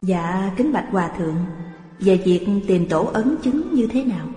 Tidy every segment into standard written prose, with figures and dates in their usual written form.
Dạ kính bạch hòa thượng, về việc tìm tổ ấn chứng như thế nào?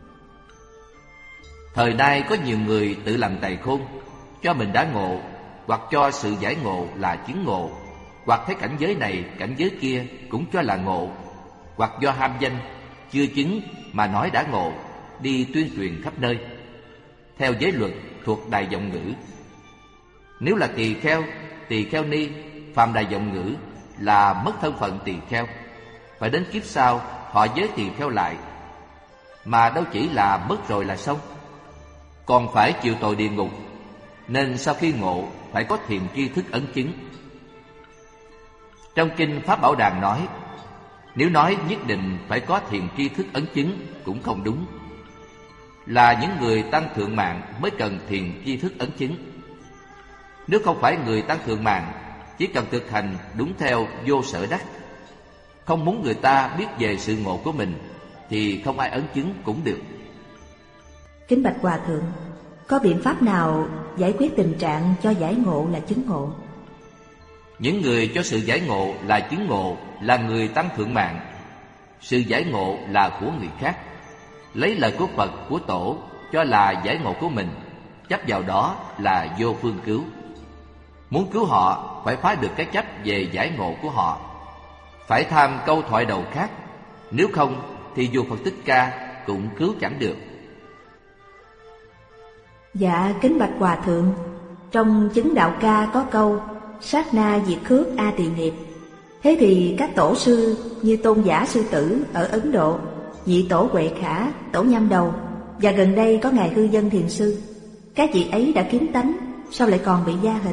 Thời nay có nhiều người tự làm tài khôn, cho mình đã ngộ, hoặc cho sự giải ngộ là chứng ngộ, hoặc thấy cảnh giới này cảnh giới kia cũng cho là ngộ, hoặc do ham danh chưa chứng mà nói đã ngộ, đi tuyên truyền khắp nơi. Theo giới luật thuộc Đài Vọng Ngữ, nếu là tỳ kheo ni, phạm Đài Vọng Ngữ là mất thân phận tỳ kheo, phải đến kiếp sau họ giới tỳ kheo lại, mà đâu chỉ là mất rồi là xong, còn phải chịu tội địa ngục. Nên sau khi ngộ phải có thiền tri thức ấn chứng. Trong kinh Pháp Bảo Đàn nói, nếu nói nhất định phải có thiền tri thức ấn chứng cũng không đúng. Là những người tăng thượng mạng mới cần thiền tri thức ấn chứng. Nếu không phải người tăng thượng mạng, chỉ cần thực hành đúng theo vô sở đắc, không muốn người ta biết về sự ngộ của mình, thì không ai ấn chứng cũng được. Kính bạch hòa thượng, có biện pháp nào giải quyết tình trạng cho giải ngộ là chứng ngộ? Những người cho sự giải ngộ là chứng ngộ là người tăng thượng mạng. Sự giải ngộ là của người khác, lấy lời của Phật, của Tổ cho là giải ngộ của mình, chấp vào đó là vô phương cứu. Muốn cứu họ phải phá được cái chấp về giải ngộ của họ, phải tham câu thoại đầu khác. Nếu không thì dù Phật Thích Ca cũng cứu chẳng được. Dạ kính bạch hòa thượng, trong chứng đạo ca có câu sát na diệt khước a tỳ nghiệp. Thế thì các tổ sư như Tôn Giả Sư Tử ở Ấn Độ, Nhị Tổ Huệ Khả, Tổ Nhâm Đầu, và gần đây có Ngài Hư Dân Thiền Sư, các vị ấy đã kiến tánh, sao lại còn bị gia hình?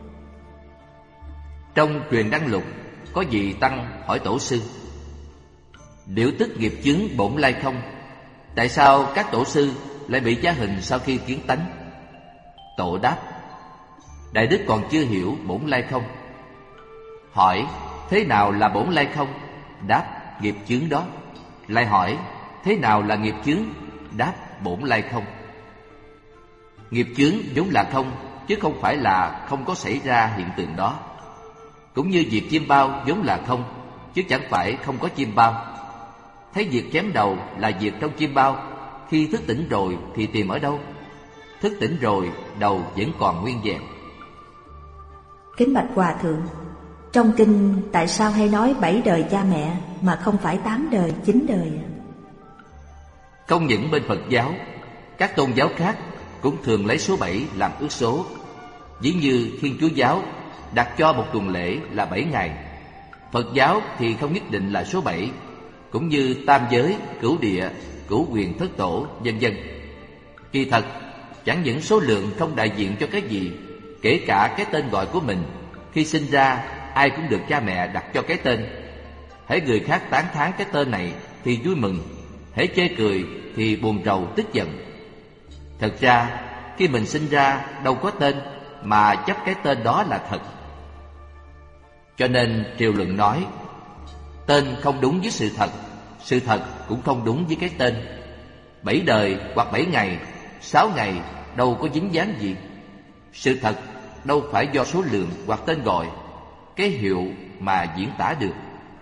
Trong Truyền Đăng Lục có vị tăng hỏi tổ sư: Điểu tức nghiệp chứng bổn lai không, tại sao các tổ sư lại bị gia hình sau khi kiến tánh? Tổ đáp: Đại đức còn chưa hiểu bổn lai không. Hỏi: Thế nào là bổn lai không? Đáp: Nghiệp chướng đó. Lại hỏi: Thế nào là nghiệp chướng? Đáp: Bổn lai không. Nghiệp chướng vốn là không, chứ không phải là không có xảy ra hiện tượng đó. Cũng như việc chim bao vốn là không, chứ chẳng phải không có chim bao. Thấy việc chém đầu là việc trong chim bao, khi thức tỉnh rồi thì tìm ở đâu? Thức tỉnh rồi, đầu vẫn còn nguyên vẹn. Kính bạch hòa thượng, trong kinh tại sao hay nói 7 đời cha mẹ mà không phải 8 đời, 9 đời? Không những bên Phật giáo, các tôn giáo khác cũng thường lấy số 7 làm ước số. Ví như Thiên Chúa giáo đặt cho một tuần lễ là 7 ngày. Phật giáo thì không nhất định là số 7, cũng như tam giới, cửu địa, cửu quyền thất tổ, vân vân. Kỳ thật, chẳng những số lượng không đại diện cho cái gì, kể cả cái tên gọi của mình. Khi sinh ra, ai cũng được cha mẹ đặt cho cái tên. Hễ người khác tán thán cái tên này thì vui mừng, hễ chê cười thì buồn rầu tức giận. Thật ra, khi mình sinh ra đâu có tên, mà chấp cái tên đó là thật. Cho nên Triều Luận nói, tên không đúng với sự thật cũng không đúng với cái tên. 7 đời hoặc 7 ngày, 6 ngày đâu có dính dáng gì. Sự thật đâu phải do số lượng hoặc tên gọi, cái hiệu mà diễn tả được.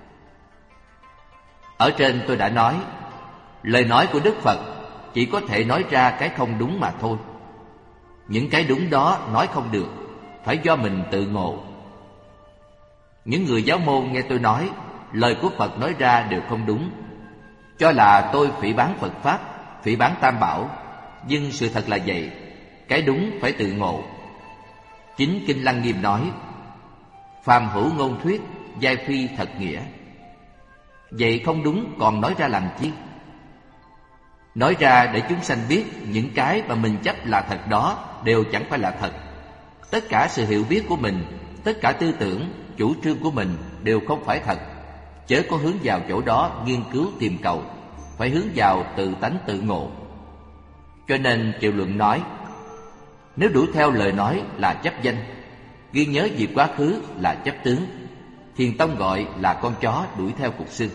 Ở trên tôi đã nói, lời nói của Đức Phật chỉ có thể nói ra cái không đúng mà thôi. Những cái đúng đó nói không được, phải do mình tự ngộ. Những người giáo môn nghe tôi nói, lời của Phật nói ra đều không đúng, cho là tôi phỉ báng Phật Pháp, phỉ báng Tam Bảo. Nhưng sự thật là vậy, cái đúng phải tự ngộ. Chính Kinh Lăng Nghiêm nói, phàm hữu ngôn thuyết, giai phi thật nghĩa. Vậy không đúng còn nói ra làm chi? Nói ra để chúng sanh biết những cái mà mình chấp là thật đó đều chẳng phải là thật. Tất cả sự hiểu biết của mình, tất cả tư tưởng, chủ trương của mình đều không phải thật. Chớ có hướng vào chỗ đó nghiên cứu tìm cầu, phải hướng vào tự tánh tự ngộ. Cho nên Triệu Luận nói, nếu đuổi theo lời nói là chấp danh, ghi nhớ việc quá khứ là chấp tướng, Thiền Tông gọi là con chó đuổi theo cục xương.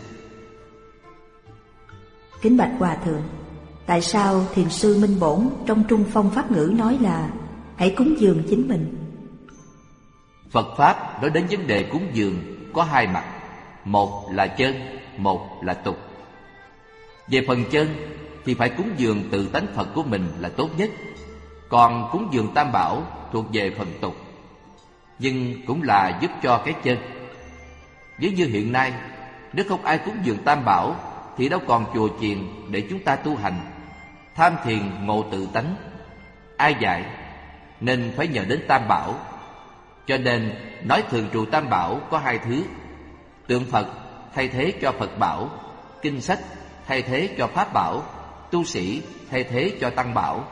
Kính bạch hòa thượng, tại sao Thiền sư Minh Bổn trong Trung Phong Pháp ngữ nói là hãy cúng dường chính mình? Phật Pháp nói đến vấn đề cúng dường có hai mặt. một là chân, một là tục. Về phần chân thì phải cúng dường tự tánh Phật của mình là tốt nhất. Còn cúng dường Tam Bảo thuộc về phần tục, nhưng cũng là giúp cho cái chân. Ví như hiện nay, nếu không ai cúng dường Tam Bảo thì đâu còn chùa chiền để chúng ta tu hành, tham thiền ngộ tự tánh. Ai dạy? Nên phải nhờ đến Tam Bảo. Cho nên nói thường trụ Tam Bảo có hai thứ: tượng Phật thay thế cho Phật Bảo, kinh sách thay thế cho Pháp Bảo, tu sĩ thay thế cho Tăng Bảo.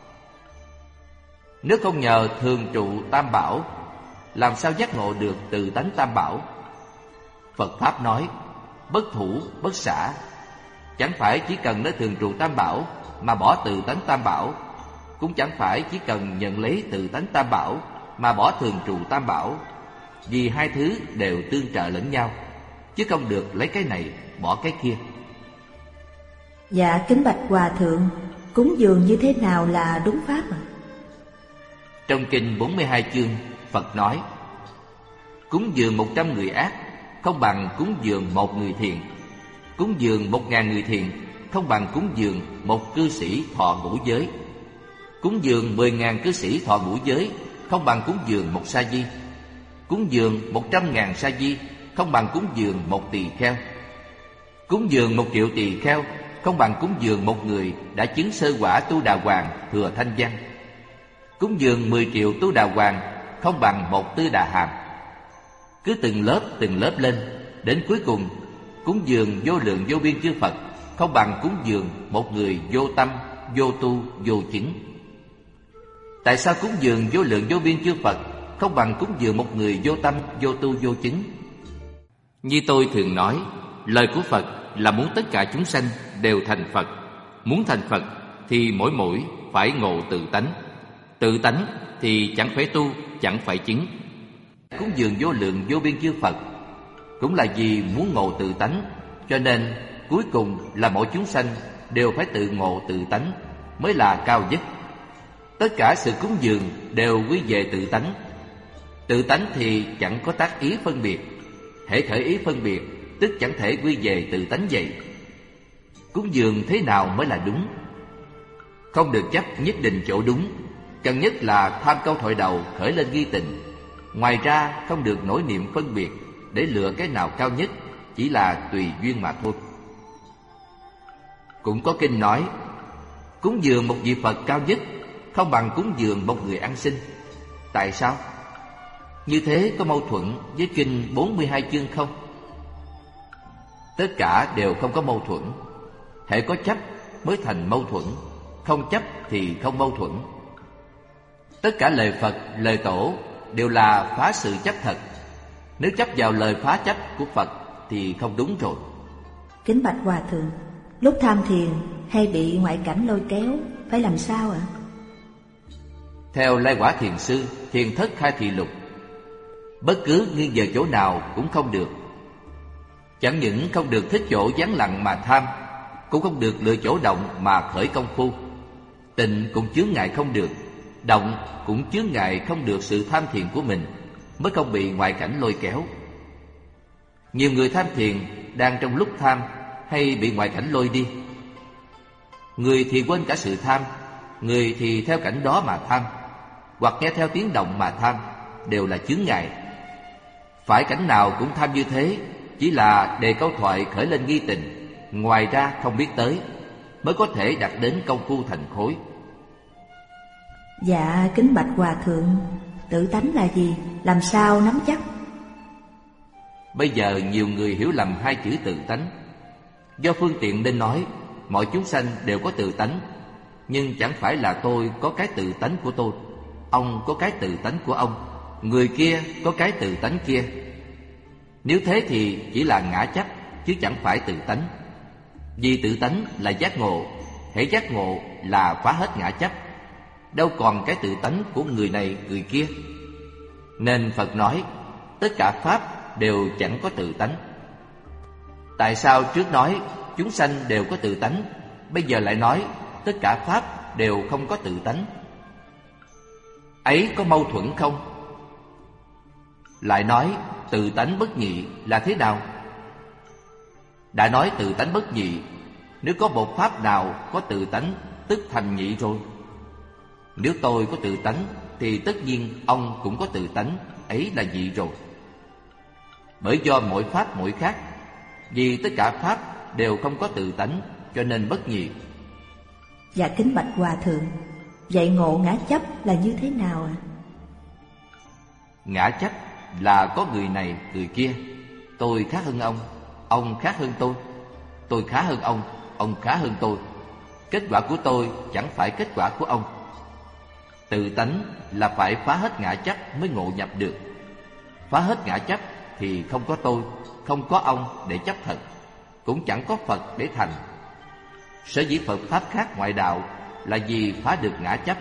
Nếu không nhờ thường trụ Tam Bảo, làm sao giác ngộ được tự tánh Tam Bảo? Phật Pháp nói bất thủ bất xả. Chẳng phải chỉ cần nói thường trụ Tam Bảo mà bỏ tự tánh Tam Bảo, cũng chẳng phải chỉ cần nhận lấy tự tánh Tam Bảo mà bỏ thường trụ Tam Bảo. Vì hai thứ đều tương trợ lẫn nhau, chứ không được lấy cái này bỏ cái kia. Dạ kính bạch Hòa Thượng, cúng dường như thế nào là đúng pháp ạ? Trong kinh 42 chương, Phật nói: cúng dường 100 người ác không bằng cúng dường 1 người thiện. Cúng dường 1000 người thiện không bằng cúng dường 1 cư sĩ thọ ngũ giới. Cúng dường 10.000 cư sĩ thọ ngũ giới không bằng cúng dường 1 sa di. Cúng dường 100.000 sa di không bằng cúng dường 1 tỳ kheo. Cúng dường 1 triệu tỳ kheo không bằng cúng dường 1 người đã chứng sơ quả Tu Đà Hoàng thừa thanh văn. Cúng dường 10 triệu Tu Đà Hoàng không bằng 1 Tư Đà Hàm. Cứ từng lớp lên, đến cuối cùng cúng dường vô lượng vô biên chư Phật không bằng cúng dường 1 người vô tâm, vô tu, vô chứng. Tại sao cúng dường vô lượng vô biên chư Phật không bằng cúng dường 1 người vô tâm, vô tu, vô chứng? Như tôi thường nói, lời của Phật là muốn tất cả chúng sanh đều thành Phật. Muốn thành Phật thì mỗi phải ngộ tự tánh. Tự tánh thì chẳng phải tu, chẳng phải chứng. Cúng dường vô lượng vô biên chư Phật cũng là vì muốn ngộ tự tánh. Cho nên cuối cùng là mỗi chúng sanh đều phải tự ngộ tự tánh mới là cao nhất. Tất cả sự cúng dường đều quy về tự tánh. Tự tánh thì chẳng có tác ý phân biệt. Hễ khởi ý phân biệt, tức chẳng thể quy về tự tánh vậy. Cúng dường thế nào mới là đúng? Không được chấp nhất định chỗ đúng. Cần nhất là tham câu thoại đầu khởi lên ghi tình. Ngoài ra không được nổi niệm phân biệt để lựa cái nào cao nhất, chỉ là tùy duyên mà thôi. Cũng có kinh nói cúng dường 1 vị Phật cao nhất không bằng cúng dường 1 người ăn xin. Tại sao? Như thế có mâu thuẫn với kinh 42 chương không? Tất cả đều không có mâu thuẫn. Hễ có chấp mới thành mâu thuẫn, không chấp thì không mâu thuẫn. Tất cả lời Phật, lời Tổ đều là phá sự chấp thật. Nếu chấp vào lời phá chấp của Phật thì không đúng rồi. Kính bạch Hòa Thượng, lúc tham thiền hay bị ngoại cảnh lôi kéo, phải làm sao ạ? Theo Lai Quả Thiền Sư Thiền Thất Khai Thị Lục, bất cứ nghiêng về chỗ nào cũng không được. Chẳng những không được thích chỗ vắng lặng mà tham, cũng không được lựa chỗ động mà khởi công phu. Tịnh cũng chướng ngại không được, động cũng chướng ngại không được sự tham thiền của mình, mới không bị ngoại cảnh lôi kéo. Nhiều người tham thiền đang trong lúc tham hay bị ngoại cảnh lôi đi. Người thì quên cả sự tham, người thì theo cảnh đó mà tham, hoặc nghe theo tiếng động mà tham, đều là chướng ngại. Phải cảnh nào cũng tham như thế, chỉ là đề câu thoại khởi lên nghi tình, ngoài ra không biết tới, mới có thể đạt đến công phu thành khối. Dạ kính bạch Hòa Thượng, tự tánh là gì? Làm sao nắm chắc? Bây giờ nhiều người hiểu lầm hai chữ tự tánh. Do phương tiện nên nói mọi chúng sanh đều có tự tánh, nhưng chẳng phải là tôi có cái tự tánh của tôi, ông có cái tự tánh của ông, người kia có cái tự tánh kia. Nếu thế thì chỉ là ngã chấp, chứ chẳng phải tự tánh. Vì tự tánh là giác ngộ, hễ giác ngộ là phá hết ngã chấp, đâu còn cái tự tánh của người này người kia. Nên Phật nói tất cả pháp đều chẳng có tự tánh. Tại sao trước nói chúng sanh đều có tự tánh, bây giờ lại nói tất cả pháp đều không có tự tánh? Ấy có mâu thuẫn không? Lại nói tự tánh bất nhị là thế nào? Đã nói tự tánh bất nhị, nếu có một pháp nào có tự tánh tức thành nhị rồi. Nếu tôi có tự tánh thì tất nhiên ông cũng có tự tánh, ấy là nhị rồi. Bởi do mỗi pháp mỗi khác, vì tất cả pháp đều không có tự tánh, cho nên bất nhị. Dạ kính bạch Hòa Thượng, vậy ngộ ngã chấp là như thế nào ạ? Ngã chấp là có người này người kia, tôi khác hơn ông khác hơn tôi khá hơn ông khá hơn tôi. Kết quả của tôi chẳng phải kết quả của ông. Tự tánh là phải phá hết ngã chấp mới ngộ nhập được. Phá hết ngã chấp thì không có tôi, không có ông để chấp thật, cũng chẳng có Phật để thành. Sở dĩ Phật pháp khác ngoại đạo là vì phá được ngã chấp,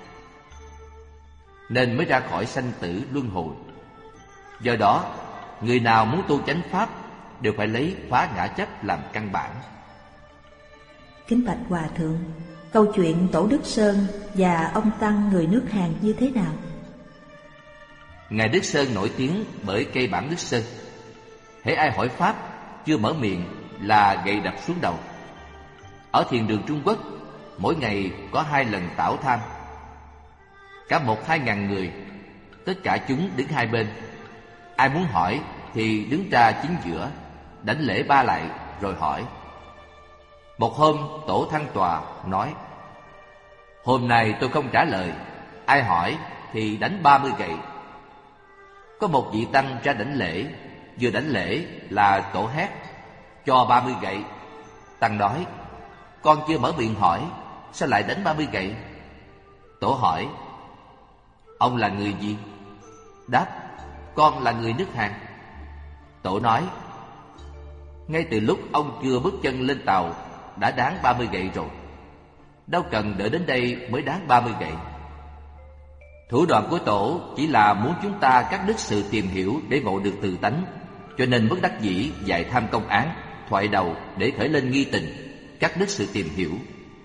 nên mới ra khỏi sanh tử luân hồi. Do đó, người nào muốn tu chánh pháp đều phải lấy phá ngã chấp làm căn bản. Kính bạch Hòa Thượng, câu chuyện Tổ Đức Sơn và ông Tăng người nước Hàn như thế nào? Ngài Đức Sơn nổi tiếng bởi cây bản Đức Sơn. Hễ ai hỏi pháp, chưa mở miệng là gậy đập xuống đầu. Ở thiền đường Trung Quốc, mỗi ngày có 2 lần tảo tham. Cả 1-2 ngàn người, tất cả chúng đứng hai bên. Ai muốn hỏi thì đứng ra chính giữa, đảnh lễ 3 lại rồi hỏi. Một hôm tổ Thăng Tòa nói: hôm nay tôi không trả lời, ai hỏi thì đánh 30 gậy. Có một vị tăng ra đảnh lễ, vừa đảnh lễ là tổ hét: cho 30 gậy. Tăng nói: con chưa mở miệng hỏi, sao lại đánh 30 gậy? Tổ hỏi: ông là người gì? Đáp: con là người nước Hàn. Tổ nói: ngay từ lúc ông chưa bước chân lên tàu đã đáng 30 gậy rồi, đâu cần đợi đến đây mới đáng 30 gậy. Thủ đoạn của tổ chỉ là muốn chúng ta cắt đứt sự tìm hiểu để ngộ được tự tánh, cho nên bất đắc dĩ dạy tham công án, thoại đầu để khởi lên nghi tình, cắt đứt sự tìm hiểu.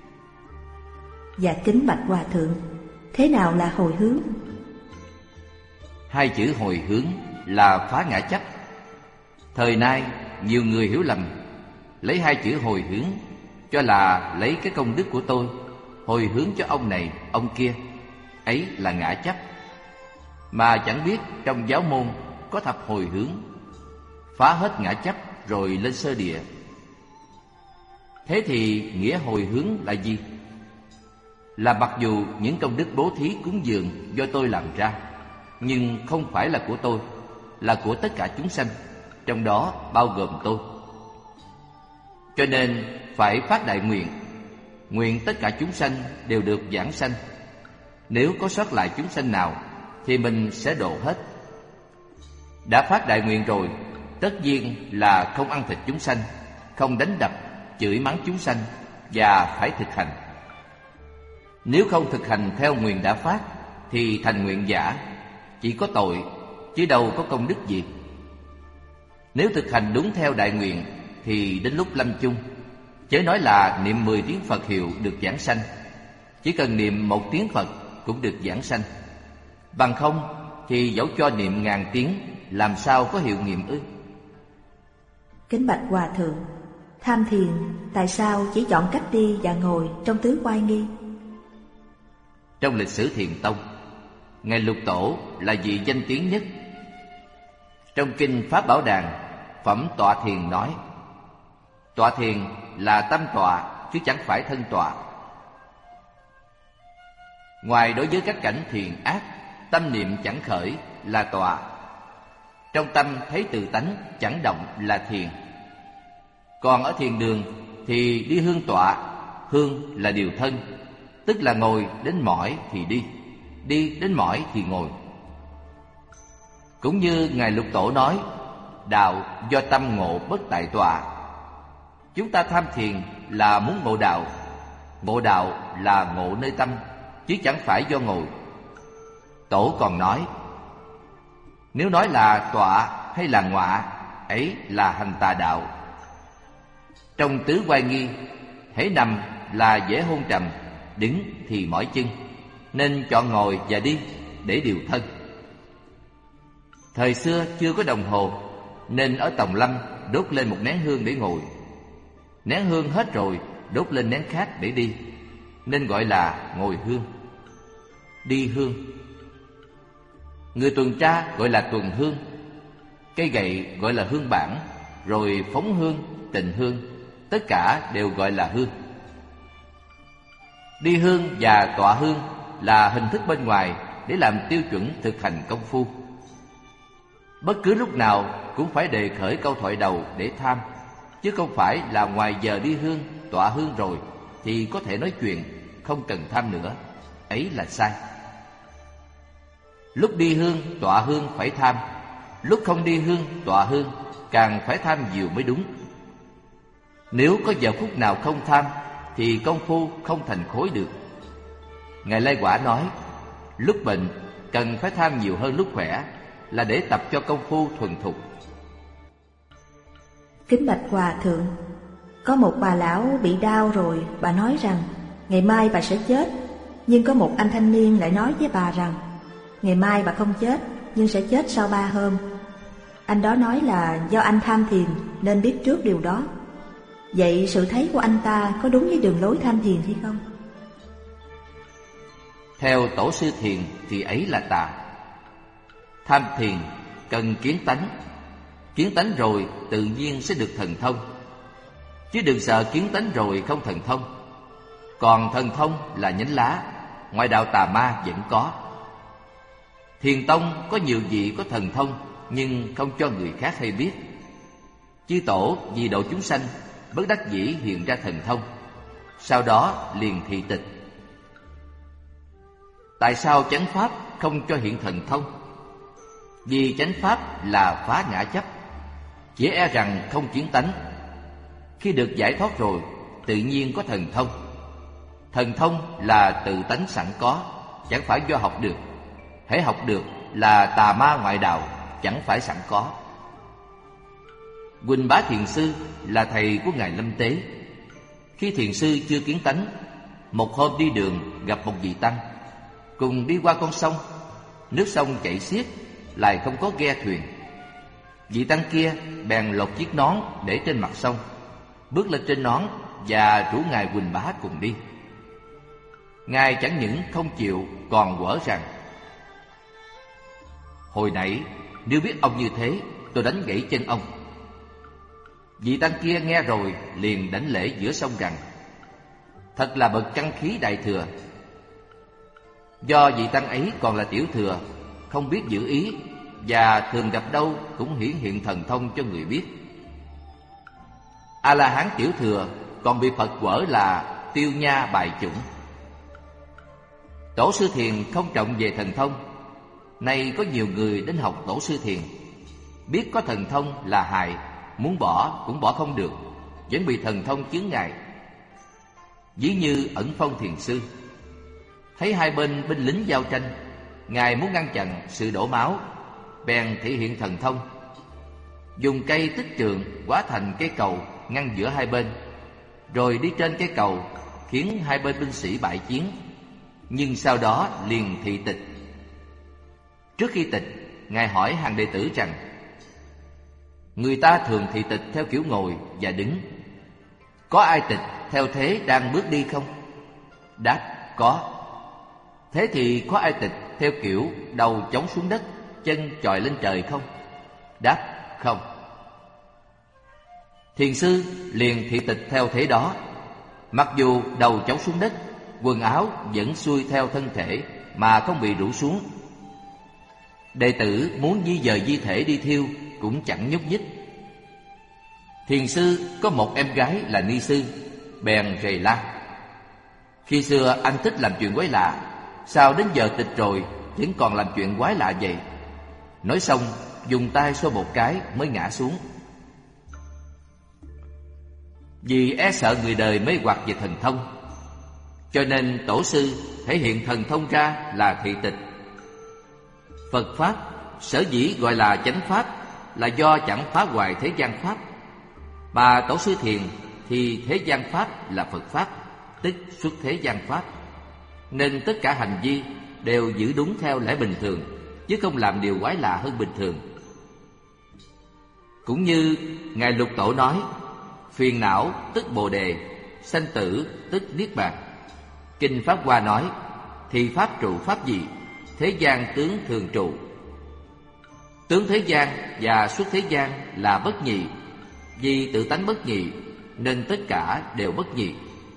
Dạ kính bạch Hòa Thượng, thế nào là hồi hướng? 2 chữ hồi hướng là phá ngã chấp. Thời nay nhiều người hiểu lầm, lấy 2 chữ hồi hướng cho là lấy cái công đức của tôi hồi hướng cho ông này ông kia, ấy là ngã chấp. Mà chẳng biết trong giáo môn có thập hồi hướng, phá hết ngã chấp rồi lên sơ địa. Thế thì nghĩa hồi hướng là gì? Là mặc dù những công đức bố thí cúng dường do tôi làm ra, nhưng không phải là của tôi, là của tất cả chúng sanh, trong đó bao gồm tôi. Cho nên phải phát đại nguyện, nguyện tất cả chúng sanh đều được vãng sanh. Nếu có sót lại chúng sanh nào thì mình sẽ độ hết. Đã phát đại nguyện rồi, tất nhiên là không ăn thịt chúng sanh, không đánh đập, chửi mắng chúng sanh, và phải thực hành. Nếu không thực hành theo nguyện đã phát thì thành nguyện giả, chỉ có tội chứ đâu có công đức gì. Nếu thực hành đúng theo đại nguyện thì đến lúc lâm chung, chớ nói là niệm 10 tiếng Phật hiệu được vãng sanh, chỉ cần niệm 1 tiếng Phật cũng được vãng sanh. Bằng không thì dẫu cho niệm 1000 tiếng, làm sao có hiệu nghiệm ư? Kính bạch Hòa Thượng, tham thiền tại sao chỉ chọn cách đi và ngồi trong tứ oai nghi? Trong lịch sử Thiền Tông, Ngài Lục Tổ là vị danh tiếng nhất. Trong kinh Pháp Bảo Đàn, phẩm tọa thiền nói: tọa thiền là tâm tọa chứ chẳng phải thân tọa. Ngoài đối với các cảnh thiền ác, tâm niệm chẳng khởi là tọa. Trong tâm thấy tự tánh chẳng động là thiền. Còn ở thiền đường thì đi hương tọa, hương là điều thân, tức là ngồi đến mỏi thì đi, đi đến mỏi thì ngồi. Cũng như Ngài Lục Tổ nói, đạo do tâm ngộ bất tại tọa. Chúng ta tham thiền là muốn ngộ đạo, ngộ đạo là ngộ nơi tâm, chứ chẳng phải do ngồi. Tổ còn nói, nếu nói là tọa hay là ngọa, ấy là hành tà đạo. Trong tứ oai nghi, hễ nằm là dễ hôn trầm, đứng thì mỏi chân, nên chọn ngồi và đi để điều thân. Thời xưa chưa có đồng hồ, nên ở Tòng Lâm đốt lên một nén hương để ngồi, Nén hương hết rồi, đốt lên nén khác để đi, nên gọi là ngồi hương. Đi hương. Người tuần tra gọi là tuần hương. Cây gậy gọi là hương bản, rồi phóng hương, tịnh hương, tất cả đều gọi là hương. Đi hương và tọa hương là hình thức bên ngoài để làm tiêu chuẩn thực hành công phu. Bất cứ lúc nào cũng phải đề khởi câu thoại đầu để tham, chứ không phải là ngoài giờ đi hương, tọa hương rồi thì có thể nói chuyện, không cần tham nữa. Ấy là sai. Lúc đi hương, tọa hương phải tham, lúc không đi hương, tọa hương càng phải tham nhiều mới đúng. Nếu có giờ phút nào không tham thì công phu không thành khối được. Ngài Lai Quả nói, lúc bệnh cần phải tham nhiều hơn lúc khỏe, là để tập cho công phu thuần thục. Kính bạch Hòa Thượng, có một bà lão bị đau rồi, bà nói rằng ngày mai bà sẽ chết. Nhưng có một anh thanh niên lại nói với bà rằng ngày mai bà không chết, nhưng sẽ chết sau 3 hôm. Anh đó nói là do anh tham thiền nên biết trước điều đó. Vậy sự thấy của anh ta có đúng với đường lối tham thiền hay không? Theo tổ sư thiền thì ấy là tà. Tham thiền cần kiến tánh. Kiến tánh rồi tự nhiên sẽ được thần thông. Chứ đừng sợ kiến tánh rồi không thần thông. Còn thần thông là nhánh lá, ngoại đạo tà ma vẫn có. Thiền tông có nhiều vị có thần thông, nhưng không cho người khác hay biết. Chư tổ vì độ chúng sanh, bất đắc dĩ hiện ra thần thông, sau đó liền thị tịch. Tại sao chánh pháp không cho hiện thần thông? Vì chánh pháp là phá ngã chấp, chỉ e rằng không kiến tánh. Khi được giải thoát rồi, tự nhiên có thần thông. Thần thông là tự tánh sẵn có, chẳng phải do học được. Hễ học được là tà ma ngoại đạo, chẳng phải sẵn có. Huỳnh Bá Thiền Sư là thầy của Ngài Lâm Tế. Khi thiền sư chưa kiến tánh, một hôm đi đường gặp một vị tăng, cùng đi qua con sông. Nước sông chảy xiết, lại không có ghe thuyền. Vị tăng kia bèn lột chiếc nón để trên mặt sông, bước lên trên nón và rủ Ngài Huỳnh Bá cùng đi. Ngài chẳng những không chịu, còn quở rằng: hồi nãy nếu biết ông như thế, tôi đánh gãy chân ông. Vị tăng kia nghe rồi liền đảnh lễ giữa sông rằng: thật là bậc căn khí đại thừa. Do vị tăng ấy còn là tiểu thừa, không biết giữ ý, và thường gặp đâu cũng hiển hiện thần thông cho người biết. A-la-hán tiểu thừa còn bị Phật quở là tiêu nha bài chủng. Tổ sư thiền không trọng về thần thông. Nay có nhiều người đến học tổ sư thiền, biết có thần thông là hại, muốn bỏ cũng bỏ không được, vẫn bị thần thông chướng ngại. Ví như Ẩn Phong thiền sư, thấy hai bên binh lính giao tranh, Ngài muốn ngăn chặn sự đổ máu, bèn thể hiện thần thông, dùng cây tích trường hóa thành cây cầu ngăn giữa hai bên, rồi đi trên cây cầu khiến hai bên binh sĩ bại chiến. Nhưng sau đó liền thị tịch. Trước khi tịch, Ngài hỏi hàng đệ tử rằng: người ta thường thị tịch theo kiểu ngồi và đứng, có ai tịch theo thế đang bước đi không? Đáp: có. Thế thì có ai tịch theo kiểu đầu chống xuống đất, chân chọi lên trời không? Đáp: không. Thiền sư liền thị tịch theo thế đó, mặc dù đầu chống xuống đất, quần áo vẫn xuôi theo thân thể mà không bị rũ xuống. Đệ tử muốn di dời di thể đi thiêu cũng chẳng nhúc nhích. Thiền sư có một em gái là ni sư, bèn rầy la: khi xưa anh thích làm chuyện quái lạ, sao đến giờ tịch rồi vẫn còn làm chuyện quái lạ vậy? Nói xong dùng tay xô một cái mới ngã xuống. Vì e sợ người đời mê hoặc về thần thông, cho nên tổ sư thể hiện thần thông ra là thị tịch. Phật Pháp sở dĩ gọi là chánh Pháp là do chẳng phá hoại thế gian Pháp, mà tổ sư thiền thì thế gian Pháp là Phật Pháp, tức xuất thế gian Pháp, nên tất cả hành vi đều giữ đúng theo lẽ bình thường, chứ không làm điều quái lạ hơn bình thường. Cũng như Ngài Lục Tổ nói: phiền não tức bồ đề, sanh tử tức niết bàn. Kinh Pháp Hoa nói: thì pháp trụ pháp gì? Thế gian tướng thường trụ. Tướng thế gian và xuất thế gian là bất nhị. Vì tự tánh bất nhị nên tất cả đều bất nhị.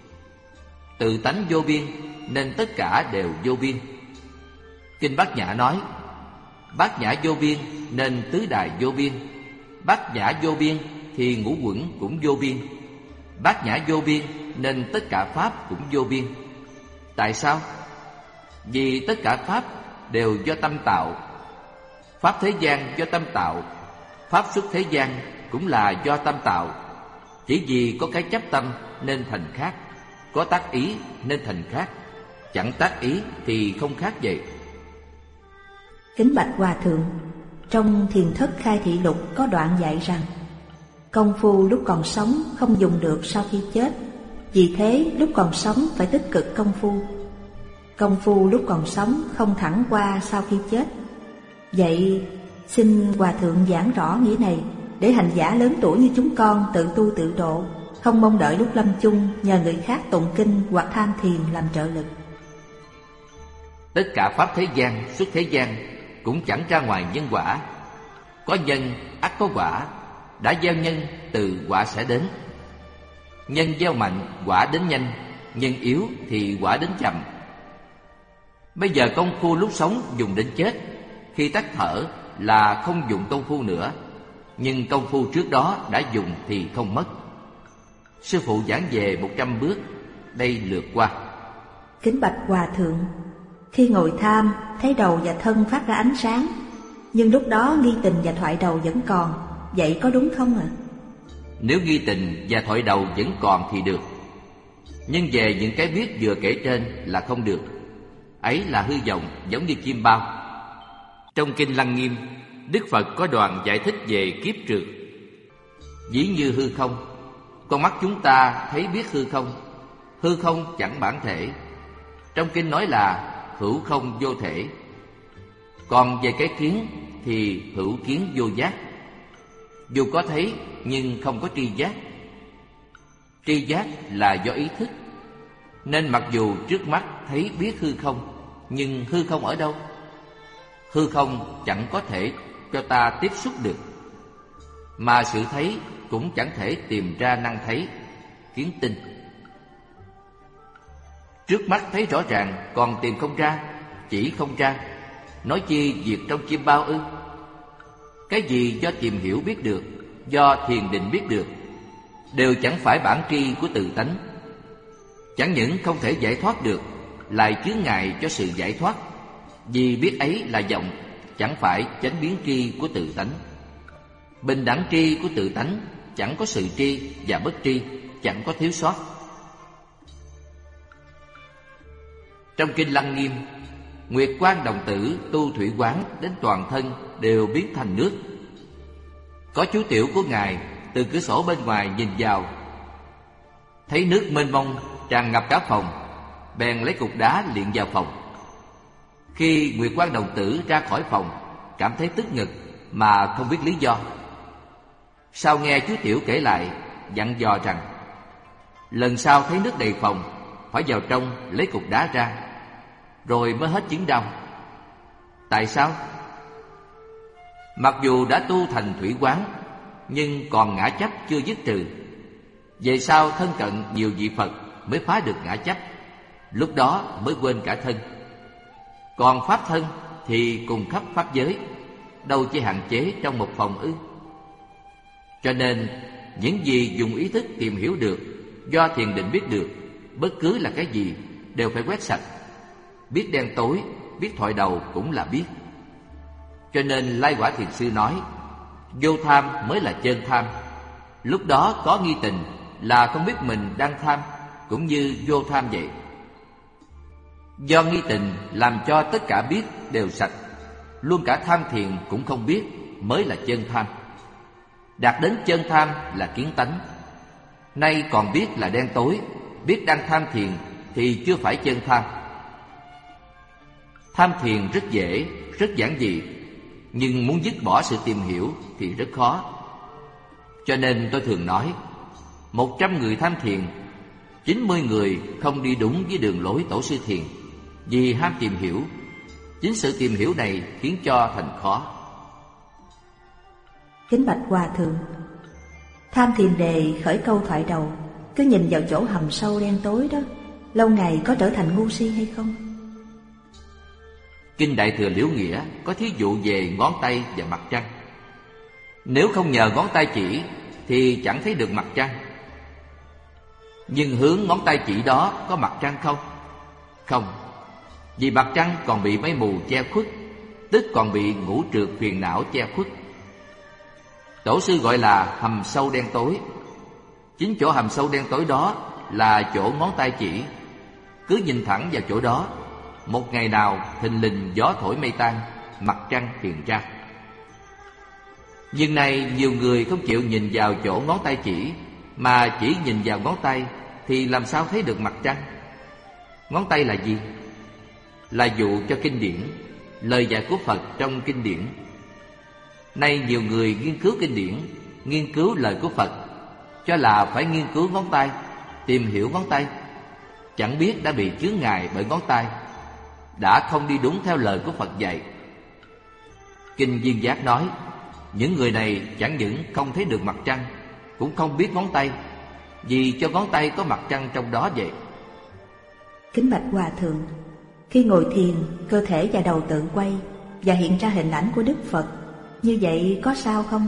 Tự tánh vô biên nên tất cả đều vô biên. Kinh Bát Nhã nói: bát nhã vô biên nên tứ đại vô biên. Bát nhã vô biên thì ngũ uẩn cũng vô biên. Bát nhã vô biên nên tất cả pháp cũng vô biên. Tại sao? Vì tất cả pháp đều do tâm tạo. Pháp thế gian do tâm tạo, pháp xuất thế gian cũng là do tâm tạo. Chỉ vì có cái chấp tâm nên thành khác, có tác ý nên thành khác. Chẳng tác ý thì không khác vậy. Kính bạch Hòa Thượng, trong Thiền Thất Khai Thị Lục có đoạn dạy rằng công phu lúc còn sống không dùng được sau khi chết. Vì thế lúc còn sống phải tích cực công phu. Công phu lúc còn sống không thẳng qua sau khi chết. Vậy xin Hòa Thượng giảng rõ nghĩa này, để hành giả lớn tuổi như chúng con tự tu tự độ, không mong đợi lúc lâm chung nhờ người khác tụng kinh hoặc tham thiền làm trợ lực. Tất cả pháp thế gian, xuất thế gian cũng chẳng ra ngoài nhân quả. Có nhân ắt có quả, đã gieo nhân từ quả sẽ đến. Nhân gieo mạnh, quả đến nhanh. Nhân yếu thì quả đến chậm. Bây giờ công phu lúc sống dùng đến chết, khi tắt thở là không dùng công phu nữa. Nhưng công phu trước đó đã dùng thì không mất. Sư phụ giảng về 100 bước, đây lượt qua. Kính bạch Hòa Thượng, khi ngồi tham thấy đầu và thân phát ra ánh sáng, nhưng lúc đó nghi tình và thoại đầu vẫn còn, vậy có đúng không ạ? Nếu nghi tình và thoại đầu vẫn còn thì được. Nhưng về những cái biết vừa kể trên là không được. Ấy là hư vọng, giống như chim bao. Trong Kinh Lăng Nghiêm, Đức Phật có đoạn giải thích về kiếp trượt. Ví như hư không, con mắt chúng ta thấy biết hư không. Hư không chẳng bản thể. Trong Kinh nói là hữu không vô thể. Còn về cái kiến thì hữu kiến vô giác. Dù có thấy nhưng không có tri giác. Tri giác là do ý thức. Nên mặc dù trước mắt thấy biết hư không, nhưng hư không ở đâu? Hư không chẳng có thể cho ta tiếp xúc được. Mà sự thấy cũng chẳng thể tìm ra năng thấy, kiến tinh. Trước mắt thấy rõ ràng còn tìm không ra, chỉ không ra. Nói chi việc trong chim bao ư? Cái gì do tìm hiểu biết được, do thiền định biết được, đều chẳng phải bản tri của tự tánh. Chẳng những không thể giải thoát được, lại chướng ngại cho sự giải thoát. Vì biết ấy là vọng, chẳng phải chánh biến tri của tự tánh. Bình đẳng tri của tự tánh, chẳng có sự tri và bất tri, chẳng có thiếu sót. Trong Kinh Lăng Nghiêm, Nguyệt Quang Đồng Tử tu thủy quán đến toàn thân đều biến thành nước. Có chú tiểu của Ngài từ cửa sổ bên ngoài nhìn vào, thấy nước mênh mông tràn ngập cả phòng, bèn lấy cục đá liệng vào phòng. Khi Nguyệt Quang Đồng Tử ra khỏi phòng, cảm thấy tức ngực mà không biết lý do. Sau nghe chú tiểu kể lại, dặn dò rằng lần sau thấy nước đầy phòng, phải vào trong lấy cục đá ra, rồi mới hết chứng đau. Tại sao? Mặc dù đã tu thành thủy quán, nhưng còn ngã chấp chưa dứt trừ. Về sau thân cận nhiều vị Phật mới phá được ngã chấp, lúc đó mới quên cả thân. Còn pháp thân thì cùng khắp pháp giới, đâu chỉ hạn chế trong một phòng ư? Cho nên những gì dùng ý thức tìm hiểu được, do thiền định biết được, bất cứ là cái gì đều phải quét sạch. Biết đen tối, biết thoại đầu cũng là biết. Cho nên Lai Quả Thiền Sư nói, vô tham mới là chân tham. Lúc đó có nghi tình là không biết mình đang tham, cũng như vô tham vậy. Do nghi tình làm cho tất cả biết đều sạch, luôn cả tham thiền cũng không biết, mới là chân tham. Đạt đến chân tham là kiến tánh. Nay còn biết là đen tối, biết đang tham thiền thì chưa phải chân tham. Tham thiền rất dễ, rất giản dị, nhưng muốn dứt bỏ sự tìm hiểu thì rất khó. Cho nên tôi thường nói, 100 người tham thiền, 90 người không đi đúng với đường lối tổ sư thiền, vì ham tìm hiểu. Chính sự tìm hiểu này khiến cho thành khó. Kính bạch Hòa Thượng, tham thiền đề khởi câu thoại đầu, cứ nhìn vào chỗ hầm sâu đen tối đó, lâu ngày có trở thành ngu si hay không? Kinh Đại Thừa Liễu Nghĩa có thí dụ về ngón tay và mặt trăng. Nếu không nhờ ngón tay chỉ thì chẳng thấy được mặt trăng. Nhưng hướng ngón tay chỉ đó có mặt trăng không? Không, vì mặt trăng còn bị mây mù che khuất, tức còn bị ngũ trược phiền não che khuất. Tổ sư gọi là hầm sâu đen tối. Chính chỗ hầm sâu đen tối đó là chỗ ngón tay chỉ. Cứ nhìn thẳng vào chỗ đó, một ngày nào thình lình gió thổi mây tan, mặt trăng hiện ra. Nhưng nay nhiều người không chịu nhìn vào chỗ ngón tay chỉ, mà chỉ nhìn vào ngón tay, thì làm sao thấy được mặt trăng? Ngón tay là gì? Là dụ cho kinh điển, lời dạy của Phật trong kinh điển. Nay nhiều người nghiên cứu kinh điển, nghiên cứu lời của Phật, cho là phải nghiên cứu ngón tay, tìm hiểu ngón tay. Chẳng biết đã bị chướng ngại bởi ngón tay, đã không đi đúng theo lời của Phật dạy. Kinh Duyên Giác nói, những người này chẳng những không thấy được mặt trăng, cũng không biết ngón tay, vì cho ngón tay có mặt trăng trong đó vậy. Kính bạch Hòa Thượng, khi ngồi thiền, cơ thể và đầu tự quay và hiện ra hình ảnh của Đức Phật, như vậy có sao không?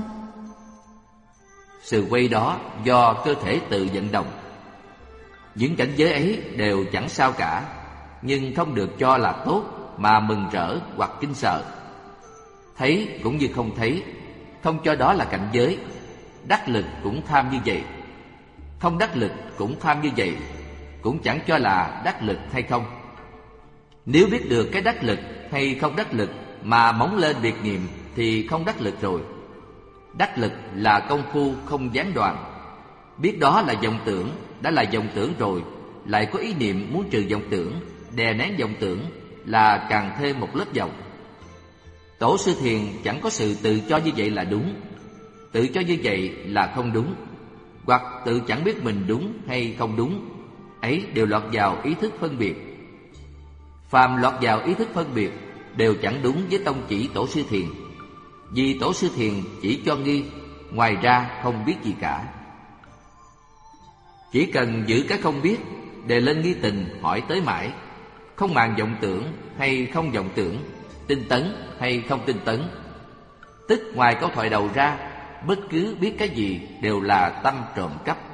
Sự quay đó do cơ thể tự vận động. Những cảnh giới ấy đều chẳng sao cả, nhưng không được cho là tốt mà mừng rỡ hoặc kinh sợ. Thấy cũng như không thấy, không cho đó là cảnh giới. Đắc lực cũng tham như vậy, không đắc lực cũng tham như vậy, cũng chẳng cho là đắc lực hay không. Nếu biết được cái đắc lực hay không đắc lực mà móng lên biệt niệm thì không đắc lực rồi. Đắc lực là công phu không gián đoạn. Biết đó là vọng tưởng, đã là vọng tưởng rồi, lại có ý niệm muốn trừ vọng tưởng, đè nén vọng tưởng, là càng thêm một lớp vọng. Tổ sư thiền chẳng có sự tự cho như vậy là đúng, tự cho như vậy là không đúng, hoặc tự chẳng biết mình đúng hay không đúng. Ấy đều lọt vào ý thức phân biệt. Phàm lọt vào ý thức phân biệt đều chẳng đúng với tông chỉ tổ sư thiền, vì tổ sư thiền chỉ cho nghi, ngoài ra không biết gì cả. Chỉ cần giữ cái không biết, đề lên nghi tình hỏi tới mãi, không màng vọng tưởng hay không vọng tưởng, tinh tấn hay không tinh tấn. Tức ngoài câu thoại đầu ra, bất cứ biết cái gì đều là tâm trộm cắp.